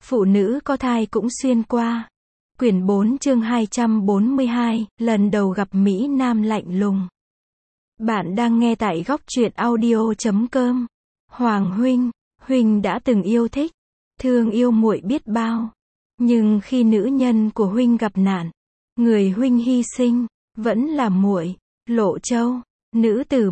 Phụ nữ có thai cũng xuyên qua. Quyển 4 chương 242, lần đầu gặp Mỹ Nam lạnh lùng. Bạn đang nghe tại góc truyện audio.com. Hoàng huynh, huynh đã từng yêu thích, thương yêu muội biết bao. Nhưng khi nữ nhân của huynh gặp nạn, người huynh hy sinh, vẫn là muội, Lộ Châu, nữ tử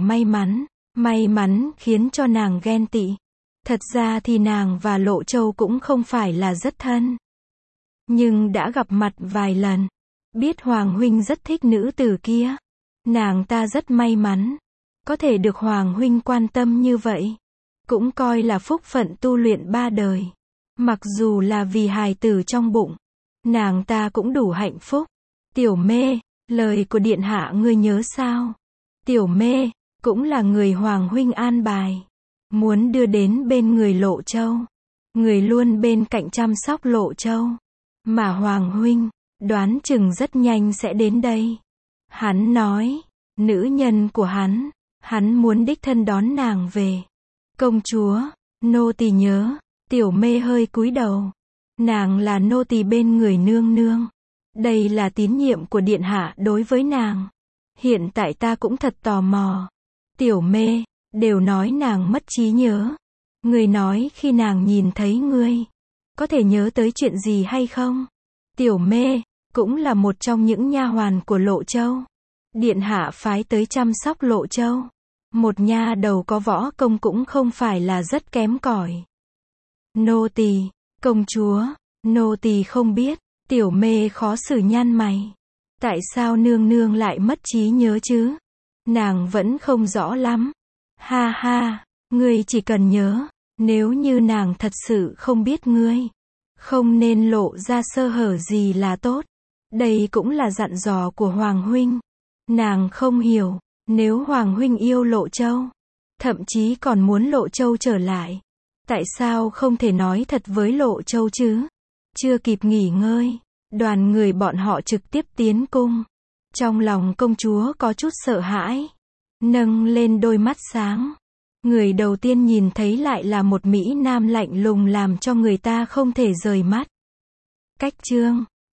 may mắn khiến cho nàng ghen tị. Thật ra thì nàng và Lộ Châu cũng không phải là rất thân. Nhưng đã gặp mặt vài lần, biết Hoàng huynh rất thích nữ tử kia. Nàng ta rất may mắn, có thể được Hoàng huynh quan tâm như vậy. Cũng coi là phúc phận tu luyện 3 đời. Mặc dù là vì hài tử trong bụng, nàng ta cũng đủ hạnh phúc. Tiểu Mê, lời của điện hạ ngươi nhớ sao? Tiểu Mê, cũng là người Hoàng huynh an bài. Muốn đưa đến bên người Lộ Châu. Người luôn bên cạnh chăm sóc Lộ Châu. Mà Hoàng huynh, đoán chừng rất nhanh sẽ đến đây. Hắn nói, nữ nhân của hắn muốn đích thân đón nàng về. Công chúa, nô tỳ nhớ. Tiểu Mê hơi cúi đầu. Nàng là nô tỳ bên người nương nương. Đây là tín nhiệm của điện hạ đối với nàng. Hiện tại ta cũng thật tò mò. Tiểu Mê, đều nói nàng mất trí nhớ. Ngươi nói khi nàng nhìn thấy ngươi, có thể nhớ tới chuyện gì hay không? Tiểu Mê, cũng là một trong những nha hoàn của Lộ Châu. Điện hạ phái tới chăm sóc Lộ Châu. Một nha đầu có võ công cũng không phải là rất kém cỏi. Nô tỳ, công chúa, nô tỳ không biết. Tiểu Mê khó xử nhăn mày. Tại sao nương nương lại mất trí nhớ chứ? Nàng vẫn không rõ lắm. Ha ha, ngươi chỉ cần nhớ, nếu như nàng thật sự không biết ngươi, không nên lộ ra sơ hở gì là tốt. Đây cũng là dặn dò của Hoàng huynh. Nàng không hiểu, nếu Hoàng huynh yêu Lộ Châu, thậm chí còn muốn Lộ Châu trở lại, tại sao không thể nói thật với Lộ Châu chứ? Chưa kịp nghỉ ngơi, đoàn người bọn họ trực tiếp tiến cung. Trong lòng công chúa có chút sợ hãi, nâng lên đôi mắt sáng. Người đầu tiên nhìn thấy lại là một Mỹ Nam lạnh lùng làm cho người ta không thể rời mắt. Cách chương